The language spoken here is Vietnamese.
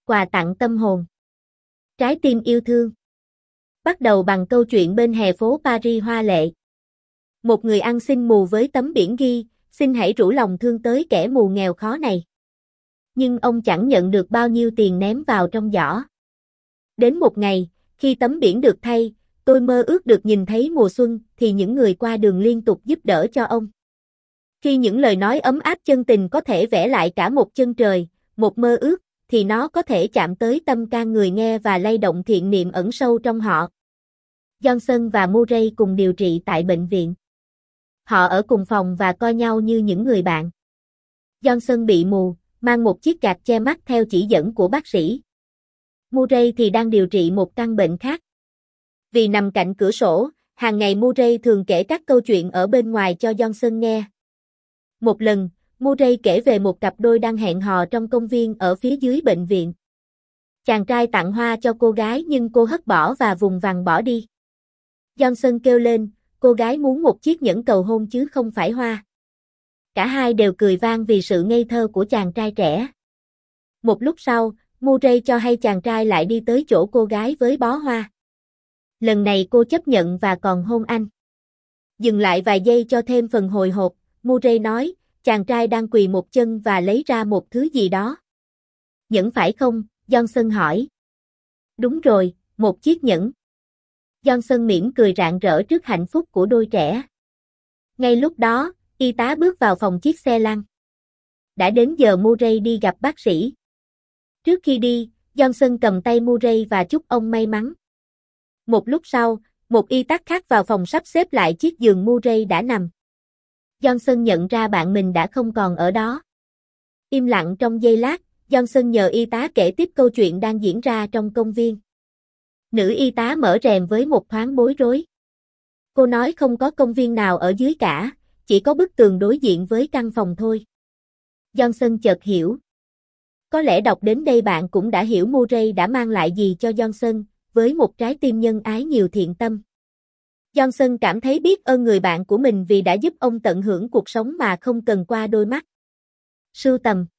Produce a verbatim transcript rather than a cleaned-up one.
Quà tặng tâm hồn. Trái tim yêu thương. Bắt đầu bằng câu chuyện bên hè phố Paris hoa lệ. Một người ăn xin mù với tấm biển ghi, xin hãy rủ lòng thương tới kẻ mù nghèo khó này. Nhưng ông chẳng nhận được bao nhiêu tiền ném vào trong giỏ. Đến một ngày, khi tấm biển được thay, tôi mơ ước được nhìn thấy mùa xuân thì những người qua đường liên tục giúp đỡ cho ông. Khi những lời nói ấm áp chân tình có thể vẽ lại cả một chân trời, một mơ ước, thì nó có thể chạm tới tâm can người nghe và lay động thiện niệm ẩn sâu trong họ. Johnson và Murray cùng điều trị tại bệnh viện. Họ ở cùng phòng và coi nhau như những người bạn. Johnson bị mù, mang một chiếc gạt che mắt theo chỉ dẫn của bác sĩ. Murray thì đang điều trị một căn bệnh khác. Vì nằm cạnh cửa sổ, hàng ngày Murray thường kể các câu chuyện ở bên ngoài cho Johnson nghe. Một lần, Murray kể về một cặp đôi đang hẹn hò trong công viên ở phía dưới bệnh viện. Chàng trai tặng hoa cho cô gái nhưng cô hất bỏ và vùng vằng bỏ đi. Johnson kêu lên, cô gái muốn một chiếc nhẫn cầu hôn chứ không phải hoa. Cả hai đều cười vang vì sự ngây thơ của chàng trai trẻ. Một lúc sau, Murray cho hay chàng trai lại đi tới chỗ cô gái với bó hoa. Lần này cô chấp nhận và còn hôn anh. Dừng lại vài giây cho thêm phần hồi hộp, Murray nói, chàng trai đang quỳ một chân và lấy ra một thứ gì đó. Nhẫn phải không? Johnson hỏi. Đúng rồi, một chiếc nhẫn. Johnson mỉm cười rạng rỡ trước hạnh phúc của đôi trẻ. Ngay lúc đó, y tá bước vào phòng chiếc xe lăn. Đã đến giờ Murray đi gặp bác sĩ. Trước khi đi, Johnson cầm tay Murray và chúc ông may mắn. Một lúc sau, một y tá khác vào phòng sắp xếp lại chiếc giường Murray đã nằm. Johnson nhận ra bạn mình đã không còn ở đó. Im lặng trong giây lát, Johnson nhờ y tá kể tiếp câu chuyện đang diễn ra trong công viên. Nữ y tá mở rèm với một thoáng bối rối. Cô nói không có công viên nào ở dưới cả, chỉ có bức tường đối diện với căn phòng thôi. Johnson chợt hiểu. Có lẽ đọc đến đây bạn cũng đã hiểu Murray đã mang lại gì cho Johnson, với một trái tim nhân ái nhiều thiện tâm. Johnson cảm thấy biết ơn người bạn của mình vì đã giúp ông tận hưởng cuộc sống mà không cần qua đôi mắt. Sưu tầm